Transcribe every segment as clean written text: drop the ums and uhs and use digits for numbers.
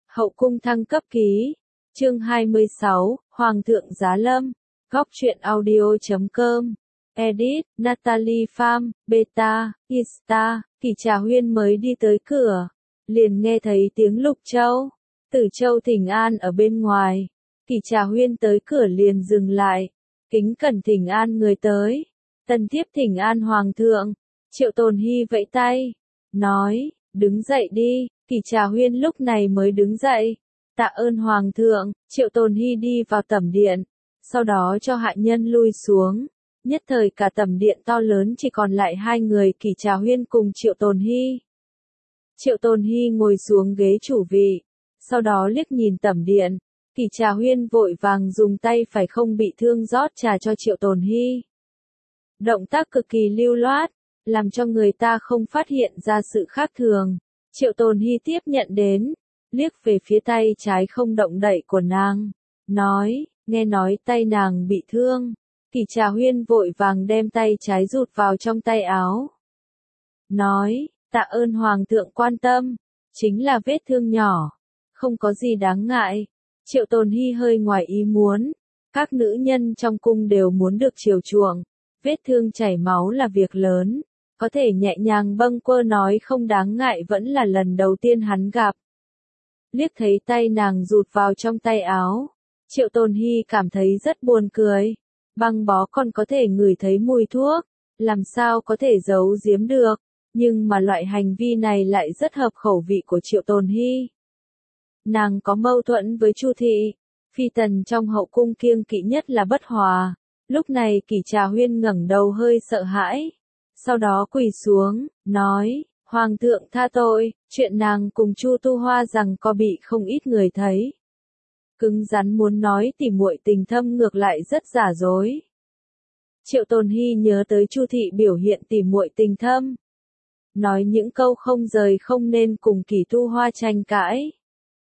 Hậu cung thăng cấp ký. Chương 26, Hoàng thượng giá lâm. Góc truyện audio.com. Edit, Natalie Pham, Beta, Insta. Kỷ Trà Huyên mới đi tới cửa, liền nghe thấy tiếng Lục Châu, Tử Châu thỉnh an ở bên ngoài. Kỷ Trà Huyên tới cửa liền dừng lại, kính cẩn thỉnh an người tới. Tần thiếp thỉnh an Hoàng thượng. Triệu Tồn Hy vẫy tay, nói, đứng dậy đi. Kỷ Trà Huyên lúc này mới đứng dậy. Tạ ơn Hoàng thượng. Triệu Tồn Hy đi vào tẩm điện, sau đó cho hạ nhân lui xuống. Nhất thời cả tẩm điện to lớn chỉ còn lại hai người, Kỷ Trà Huyên cùng Triệu Tồn Hy. Triệu Tồn Hy ngồi xuống ghế chủ vị, sau đó liếc nhìn tẩm điện. Kỷ Trà Huyên vội vàng dùng tay phải không bị thương rót trà cho Triệu Tồn Hy. Động tác cực kỳ lưu loát, làm cho người ta không phát hiện ra sự khác thường. Triệu Tồn Hy tiếp nhận đến, liếc về phía tay trái không động đậy của nàng, nói, nghe nói tay nàng bị thương. Kỷ Trà Huyên vội vàng đem tay trái rụt vào trong tay áo, nói, tạ ơn Hoàng thượng quan tâm, chính là vết thương nhỏ, không có gì đáng ngại. Triệu Tồn Hy hơi ngoài ý muốn, các nữ nhân trong cung đều muốn được chiều chuộng, vết thương chảy máu là việc lớn, có thể nhẹ nhàng bâng quơ nói không đáng ngại vẫn là lần đầu tiên hắn gặp. Liếc thấy tay nàng rụt vào trong tay áo, Triệu Tồn Hy cảm thấy rất buồn cười. Băng bó còn có thể ngửi thấy mùi thuốc, làm sao có thể giấu giếm được, nhưng mà loại hành vi này lại rất hợp khẩu vị của Triệu Tồn Hy. Nàng có mâu thuẫn với Chu thị, phi tần trong hậu cung kiêng kỵ nhất là bất hòa. Lúc này Kỷ Trà Huyên ngẩng đầu hơi sợ hãi, sau đó quỳ xuống, nói, Hoàng thượng tha tội, chuyện nàng cùng Chu Tu Hoa rằng có bị không ít người thấy. Cứng rắn muốn nói tỉ muội tình thâm ngược lại rất giả dối. Triệu Tồn Hy nhớ tới Chu thị biểu hiện tỉ muội tình thâm, nói những câu không rời không nên cùng Kỷ Tu Hoa tranh cãi.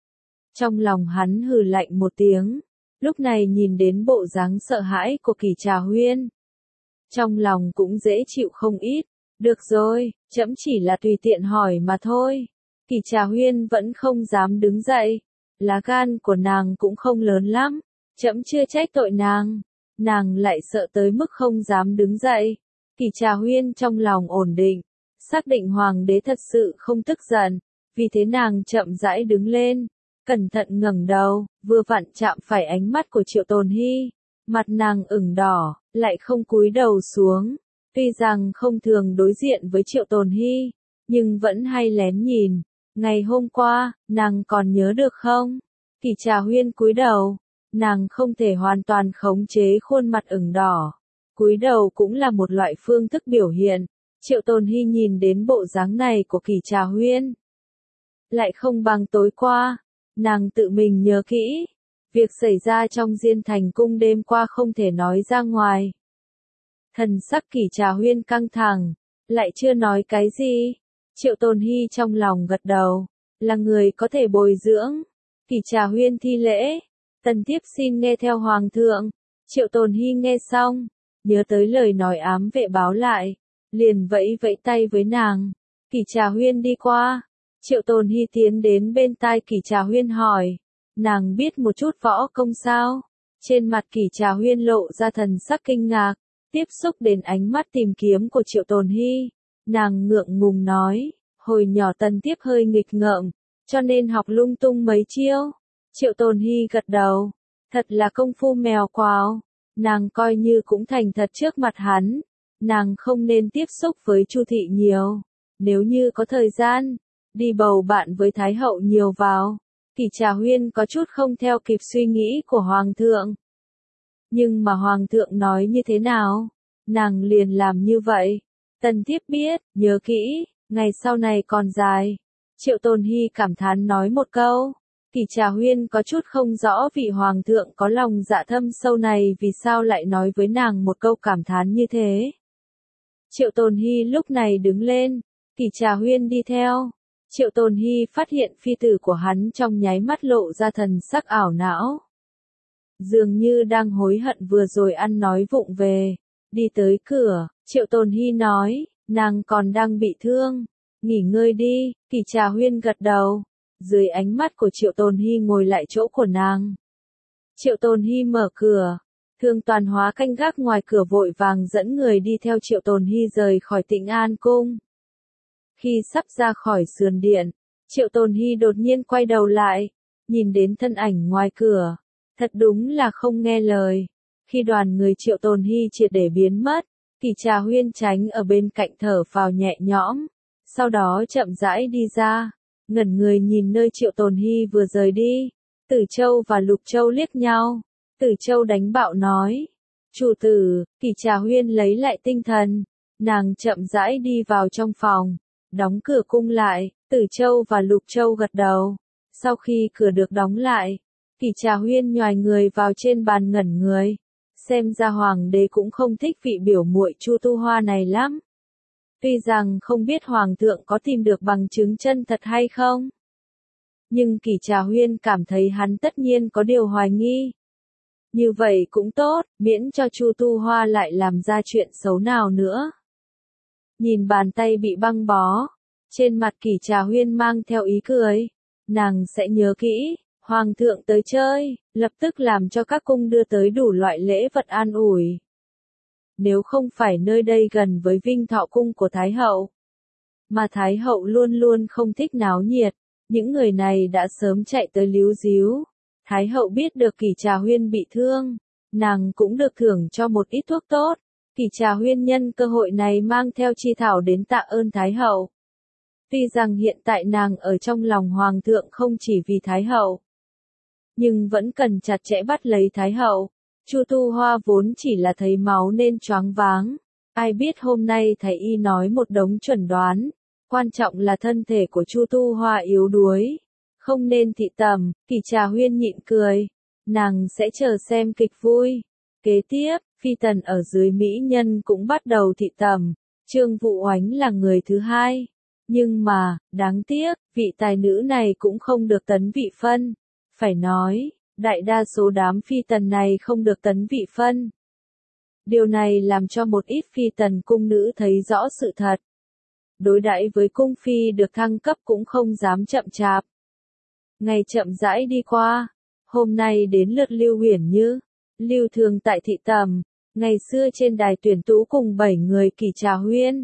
Trong lòng hắn hừ lạnh một tiếng, lúc này nhìn đến bộ dáng sợ hãi của Kỷ Trà Huyên, trong lòng cũng dễ chịu không ít. Được rồi, trẫm chỉ là tùy tiện hỏi mà thôi. Kỷ Trà Huyên vẫn không dám đứng dậy, lá gan của nàng cũng không lớn lắm, trẫm chưa trách tội nàng, nàng lại sợ tới mức không dám đứng dậy. Kỷ Trà Huyên trong lòng ổn định, xác định hoàng đế thật sự không tức giận, vì thế nàng chậm rãi đứng lên, cẩn thận ngẩng đầu, vừa vặn chạm phải ánh mắt của Triệu Tồn Hy, mặt nàng ửng đỏ, lại không cúi đầu xuống. Tuy rằng không thường đối diện với Triệu Tồn Hy, nhưng vẫn hay lén nhìn. Ngày hôm qua, nàng còn nhớ được không? Kỷ Trà Huyên cúi đầu, nàng không thể hoàn toàn khống chế khuôn mặt ửng đỏ. Cúi đầu cũng là một loại phương thức biểu hiện. Triệu Tồn Hy nhìn đến bộ dáng này của Kỷ Trà Huyên, lại không bằng tối qua, nàng tự mình nhớ kỹ. Việc xảy ra trong Diên Thành cung đêm qua không thể nói ra ngoài. Thần sắc Kỷ Trà Huyên căng thẳng, lại chưa nói cái gì. Triệu Tồn Hy trong lòng gật đầu, là người có thể bồi dưỡng. Kỷ Trà Huyên thi lễ, tần thiếp xin nghe theo Hoàng thượng. Triệu Tồn Hy nghe xong, nhớ tới lời nói ám vệ báo lại, liền vẫy vẫy tay với nàng. Kỷ Trà Huyên đi qua, Triệu Tồn Hy tiến đến bên tai Kỷ Trà Huyên hỏi, nàng biết một chút võ công sao? Trên mặt Kỷ Trà Huyên lộ ra thần sắc kinh ngạc. Tiếp xúc đến ánh mắt tìm kiếm của Triệu Tồn Hy, nàng ngượng ngùng nói, hồi nhỏ tần thiếp hơi nghịch ngợm, cho nên học lung tung mấy chiêu. Triệu Tồn Hy gật đầu, thật là công phu mèo quào, nàng coi như cũng thành thật trước mặt hắn, nàng không nên tiếp xúc với Chu thị nhiều, nếu như có thời gian, đi bầu bạn với Thái hậu nhiều vào. Kỷ Trà Huyên có chút không theo kịp suy nghĩ của Hoàng thượng. Nhưng mà Hoàng thượng nói như thế nào, nàng liền làm như vậy. Tần thiếp biết, nhớ kỹ, ngày sau này còn dài. Triệu Tồn Hy cảm thán nói một câu. Kỷ Trà Huyên có chút không rõ vị Hoàng thượng có lòng dạ thâm sâu này vì sao lại nói với nàng một câu cảm thán như thế. Triệu Tồn Hy lúc này đứng lên, Kỷ Trà Huyên đi theo. Triệu Tồn Hy phát hiện phi tử của hắn trong nháy mắt lộ ra thần sắc ảo não. Dường như đang hối hận vừa rồi ăn nói vụng về. Đi tới cửa, Triệu Tồn Hy nói, nàng còn đang bị thương, nghỉ ngơi đi. Kỷ Trà Huyên gật đầu, dưới ánh mắt của Triệu Tồn Hy ngồi lại chỗ của nàng. Triệu Tồn Hy mở cửa, Thương Toàn Hóa canh gác ngoài cửa vội vàng dẫn người đi theo Triệu Tồn Hy rời khỏi Tịnh An Cung. Khi sắp ra khỏi sườn điện, Triệu Tồn Hy đột nhiên quay đầu lại, nhìn đến thân ảnh ngoài cửa, thật đúng là không nghe lời. Khi đoàn người Triệu Tồn Hy triệt để biến mất, Kỷ Trà Huyên tránh ở bên cạnh thở phào nhẹ nhõm, sau đó chậm rãi đi ra, ngẩn người nhìn nơi Triệu Tồn Hy vừa rời đi. Tử Châu và Lục Châu liếc nhau, Tử Châu đánh bạo nói, chủ tử. Kỷ Trà Huyên lấy lại tinh thần, nàng chậm rãi đi vào trong phòng, đóng cửa cung lại. Tử Châu và Lục Châu gật đầu. Sau khi cửa được đóng lại, Kỷ Trà Huyên nhoài người vào trên bàn ngẩn người. Xem ra hoàng đế cũng không thích vị biểu muội Chu Tu Hoa này lắm. Tuy rằng không biết hoàng thượng có tìm được bằng chứng chân thật hay không, nhưng Kỷ Trà Huyên cảm thấy hắn tất nhiên có điều hoài nghi. Như vậy cũng tốt, miễn cho Chu Tu Hoa lại làm ra chuyện xấu nào nữa. Nhìn bàn tay bị băng bó, trên mặt Kỷ Trà Huyên mang theo ý cười. Nàng sẽ nhớ kỹ, hoàng thượng tới chơi, lập tức làm cho các cung đưa tới đủ loại lễ vật an ủi. Nếu không phải nơi đây gần với Vinh Thọ cung của Thái hậu, mà Thái hậu luôn luôn không thích náo nhiệt, những người này đã sớm chạy tới líu ríu. Thái hậu biết được Kỷ Trà Huyên bị thương, nàng cũng được thưởng cho một ít thuốc tốt. Kỷ Trà Huyên nhân cơ hội này mang theo chi thảo đến tạ ơn Thái hậu. Tuy rằng hiện tại nàng ở trong lòng hoàng thượng không chỉ vì Thái hậu, nhưng vẫn cần chặt chẽ bắt lấy Thái hậu. Chu Tu Hoa vốn chỉ là thấy máu nên choáng váng. Ai biết hôm nay thái y nói một đống chuẩn đoán. Quan trọng là thân thể của Chu Tu Hoa yếu đuối, không nên thị tầm. Kỷ Trà Huyên nhịn cười. Nàng sẽ chờ xem kịch vui. Kế tiếp, phi tần ở dưới mỹ nhân cũng bắt đầu thị tầm. Trương Vũ Oánh là người thứ hai. Nhưng mà, đáng tiếc, vị tài nữ này cũng không được tấn vị phân. Phải nói, đại đa số đám phi tần này không được tấn vị phân. Điều này làm cho một ít phi tần cung nữ thấy rõ sự thật. Đối đãi với cung phi được thăng cấp cũng không dám chậm chạp. Ngày chậm rãi đi qua, hôm nay đến lượt Lưu Huyền Như. Lưu Thường tại thị tầm, ngày xưa trên đài tuyển tú cùng 7 người Kỷ Trà Huyên.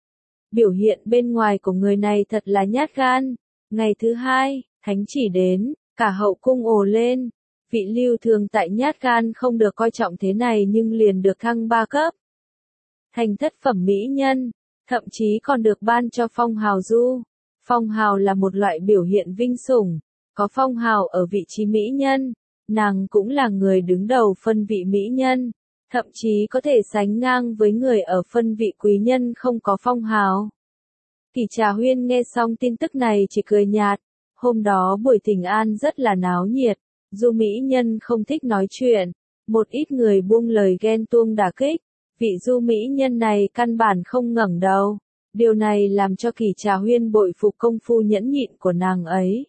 Biểu hiện bên ngoài của người này thật là nhát gan. Ngày thứ hai, thánh chỉ đến, cả hậu cung ồ lên. Vị Lưu Thường tại nhát gan không được coi trọng thế này nhưng liền được thăng 3 cấp. Thành thất phẩm mỹ nhân, thậm chí còn được ban cho phong hào du. Phong hào là một loại biểu hiện vinh sủng, có phong hào ở vị trí mỹ nhân, nàng cũng là người đứng đầu phân vị mỹ nhân, thậm chí có thể sánh ngang với người ở phân vị quý nhân không có phong hào. Kỷ Trà Huyên nghe xong tin tức này chỉ cười nhạt. Hôm đó buổi thỉnh an rất là náo nhiệt, dù mỹ nhân không thích nói chuyện, một ít người buông lời ghen tuông đả kích. Vị du mỹ nhân này căn bản không ngẩng đầu. Điều này làm cho Kỷ Trà Huyên bội phục công phu nhẫn nhịn của nàng ấy.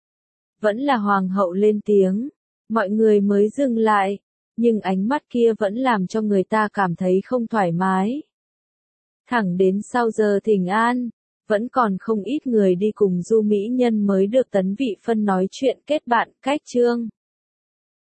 Vẫn là hoàng hậu lên tiếng, mọi người mới dừng lại, nhưng ánh mắt kia vẫn làm cho người ta cảm thấy không thoải mái. Thẳng đến sau giờ thỉnh an, vẫn còn không ít người đi cùng du mỹ nhân mới được tấn vị phân nói chuyện kết bạn, cách chương.